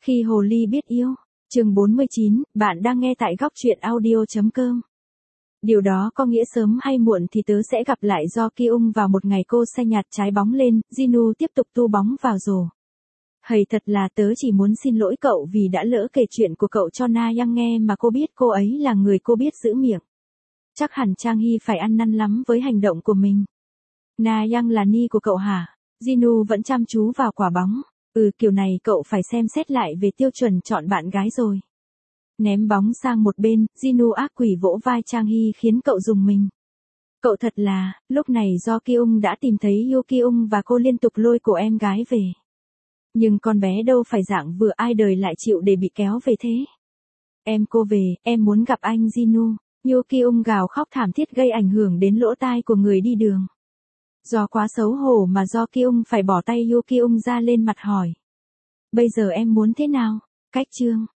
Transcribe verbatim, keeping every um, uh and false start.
Khi hồ ly biết yêu, chương bốn mươi chín, bạn đang nghe tại góc truyện audio.com. Điều đó có nghĩa sớm hay muộn thì tớ sẽ gặp lại Do Kyung vào một ngày. Cô say nhạt trái bóng lên, Jinu tiếp tục tu bóng vào rổ. Hầy thật là tớ chỉ muốn xin lỗi cậu vì đã lỡ kể chuyện của cậu cho Na Yang nghe mà cô biết cô ấy là người cô biết giữ miệng. Chắc hẳn Trang Hy phải ăn năn lắm với hành động của mình. Na Yang là ni của cậu hả? Jinu vẫn chăm chú vào quả bóng. Ừ, kiểu này cậu phải xem xét lại về tiêu chuẩn chọn bạn gái rồi. Ném bóng sang một bên, Jinu ác quỷ vỗ vai Trang Hy khiến cậu rùng mình. Cậu thật là, lúc này Do Kyung đã tìm thấy Yoo Kyung và cô liên tục lôi cổ em gái về. Nhưng con bé đâu phải dạng vừa ai đời lại chịu để bị kéo về thế. Em cô về, em muốn gặp anh Jinu. Yoo Kyung gào khóc thảm thiết gây ảnh hưởng đến lỗ tai của người đi đường. Do quá xấu hổ mà Do Kyung phải bỏ tay Yoo Kyung ra lên mặt hỏi. Bây giờ em muốn thế nào? Cách chương.